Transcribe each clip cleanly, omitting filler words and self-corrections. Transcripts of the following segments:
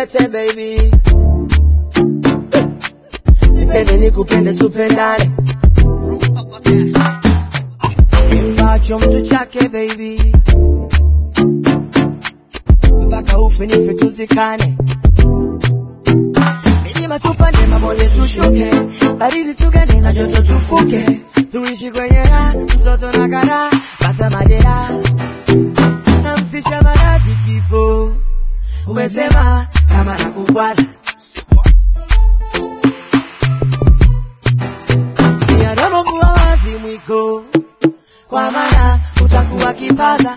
nipete baby, nipende nikupende tupendane, kimfacho mtu chake baby, mpaka ufe nife tuzikane, milima tupande mabonde tushuke, baridi tugane na joto tufuke, tuishi kwenye raha, mtoto na kara, pata madera, namfisha maradhi kifo, umesema kama nakukwaza, niadomo kuwa wazi mwiko, kwa maana utakuwa kipaza,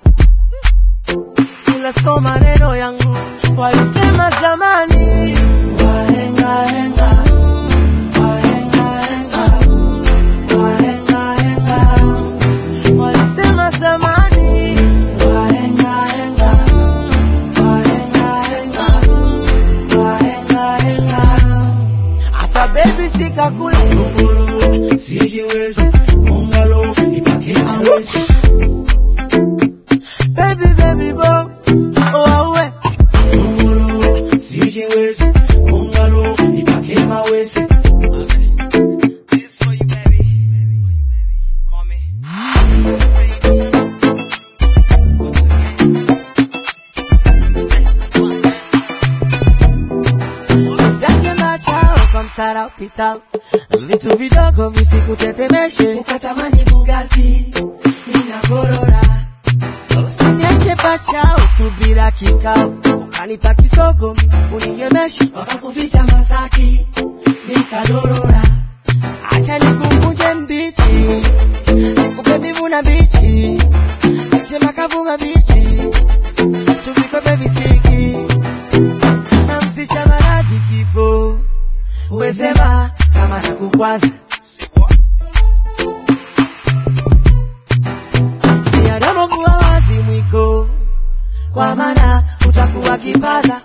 ila so maneno yangu walisema zamani, wahenga henga, wahenga henga, wahenga henga, walisema zamani, wahenga henga, wahenga henga, wahenga henga. Asa baby shika kule kukuru, sijiwezi kungalo ipake awezi, baby bo, oh awe kukuru, sijiwezi kungalo ipake mawezi. This for you baby, call me. Usiache machao kwa msara upitao, vitu vidogo visikutetemeshe, ukatamani Bugatti nina gorora, usiniache pachao tubira kikao, ukanipa kisogo unigemeshe, wakakuficha Masaki nikadorora, acha nikukunje mbichi, nikupe mbivu na bichi, sema kavunga bichi, tuviko baby siki, namfisha maradhi kifo, umesema kama nakukwaza, niadomo kuwa wazi mwiko, kwa maana utakuwa kipaza,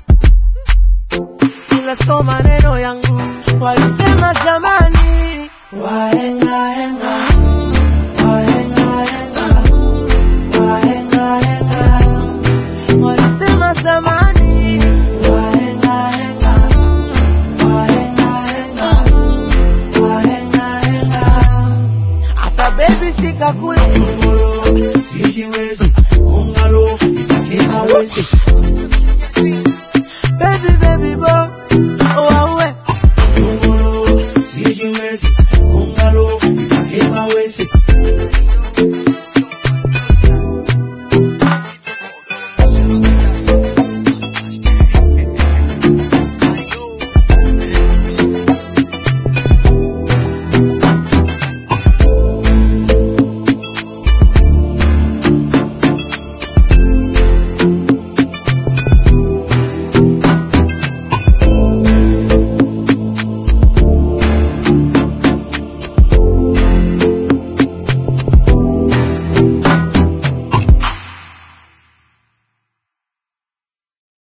ila so maneno yangu walisema zamani, wahenga henga, wahenga henga, wahenga henga, walisema zamani, wahenga henga, wahenga henga, wahenga henga. Asa baby shika kule